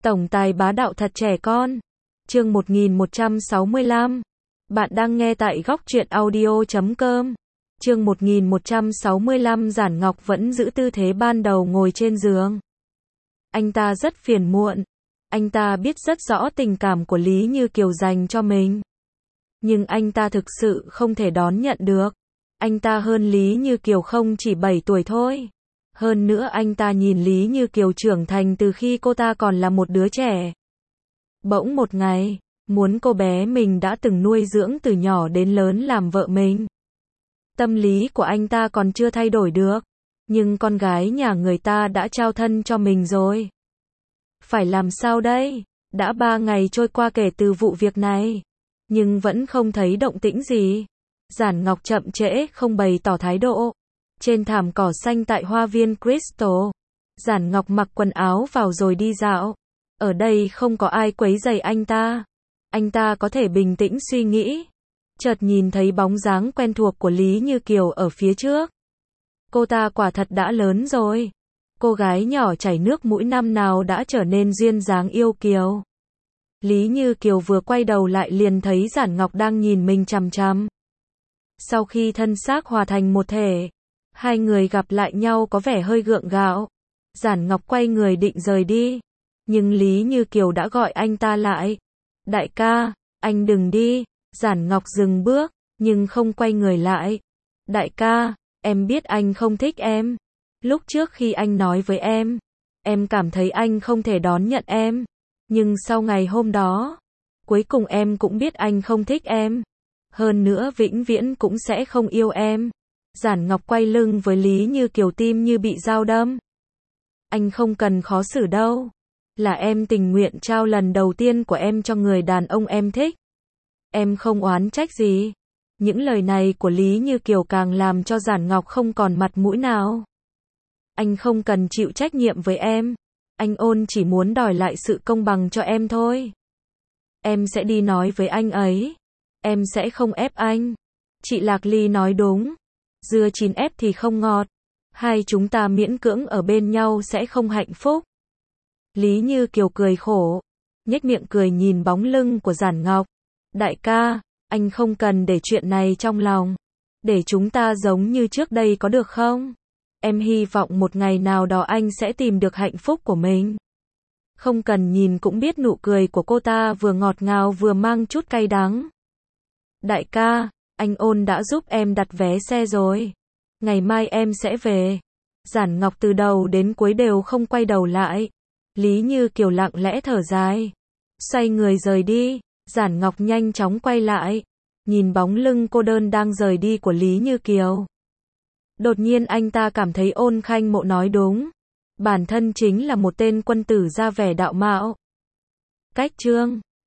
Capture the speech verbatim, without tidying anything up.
Tổng tài bá đạo thật trẻ con. Chương một nghìn một trăm sáu mươi lăm. Bạn đang nghe tại góc truyện audio chấm com. Chương một nghìn một trăm sáu mươi lăm. Giản Ngọc vẫn giữ tư thế ban đầu ngồi trên giường. Anh ta rất phiền muộn. Anh ta biết rất rõ tình cảm của Lý Như Kiều dành cho mình. Nhưng anh ta thực sự không thể đón nhận được. Anh ta hơn Lý Như Kiều không chỉ bảy tuổi thôi. Hơn nữa anh ta nhìn Lý Như Kiều trưởng thành từ khi cô ta còn là một đứa trẻ. Bỗng một ngày, muốn cô bé mình đã từng nuôi dưỡng từ nhỏ đến lớn làm vợ mình. Tâm lý của anh ta còn chưa thay đổi được. Nhưng con gái nhà người ta đã trao thân cho mình rồi. Phải làm sao đây? Đã ba ngày trôi qua kể từ vụ việc này. Nhưng vẫn không thấy động tĩnh gì. Giản Ngọc chậm trễ không bày tỏ thái độ. Trên thảm cỏ xanh tại hoa viên Crystal, Giản Ngọc mặc quần áo vào rồi đi dạo. Ở đây không có ai quấy rầy anh ta. Anh ta có thể bình tĩnh suy nghĩ. Chợt nhìn thấy bóng dáng quen thuộc của Lý Như Kiều ở phía trước. Cô ta quả thật đã lớn rồi. Cô gái nhỏ chảy nước mũi năm nào đã trở nên duyên dáng yêu kiều. Lý Như Kiều vừa quay đầu lại liền thấy Giản Ngọc đang nhìn mình chằm chằm. Sau khi thân xác hòa thành một thể, hai người gặp lại nhau có vẻ hơi gượng gạo. Giản Ngọc quay người định rời đi. Nhưng Lý Như Kiều đã gọi anh ta lại. Đại ca, anh đừng đi. Giản Ngọc dừng bước, nhưng không quay người lại. Đại ca, em biết anh không thích em. Lúc trước khi anh nói với em, em cảm thấy anh không thể đón nhận em. Nhưng sau ngày hôm đó, cuối cùng em cũng biết anh không thích em. Hơn nữa vĩnh viễn cũng sẽ không yêu em. Giản Ngọc quay lưng với Lý Như Kiều, tim như bị dao đâm. Anh không cần khó xử đâu. Là em tình nguyện trao lần đầu tiên của em cho người đàn ông em thích. Em không oán trách gì. Những lời này của Lý Như Kiều càng làm cho Giản Ngọc không còn mặt mũi nào. Anh không cần chịu trách nhiệm với em. Anh ôn chỉ muốn đòi lại sự công bằng cho em thôi. Em sẽ đi nói với anh ấy. Em sẽ không ép anh. Chị Lạc Ly nói đúng. Dưa chín ép thì không ngọt. Hai chúng ta miễn cưỡng ở bên nhau sẽ không hạnh phúc. Lý Như Kiều cười khổ. Nhếch miệng cười nhìn bóng lưng của Giản Ngọc. Đại ca, anh không cần để chuyện này trong lòng. Để chúng ta giống như trước đây có được không? Em hy vọng một ngày nào đó anh sẽ tìm được hạnh phúc của mình. Không cần nhìn cũng biết nụ cười của cô ta vừa ngọt ngào vừa mang chút cay đắng. Đại ca, anh ôn đã giúp em đặt vé xe rồi. Ngày mai em sẽ về. Giản Ngọc từ đầu đến cuối đều không quay đầu lại. Lý Như Kiều lặng lẽ thở dài. Xoay người rời đi. Giản Ngọc nhanh chóng quay lại. Nhìn bóng lưng cô đơn đang rời đi của Lý Như Kiều. Đột nhiên anh ta cảm thấy Ôn Khanh Mộ nói đúng. Bản thân chính là một tên quân tử ra vẻ đạo mạo. Cách chương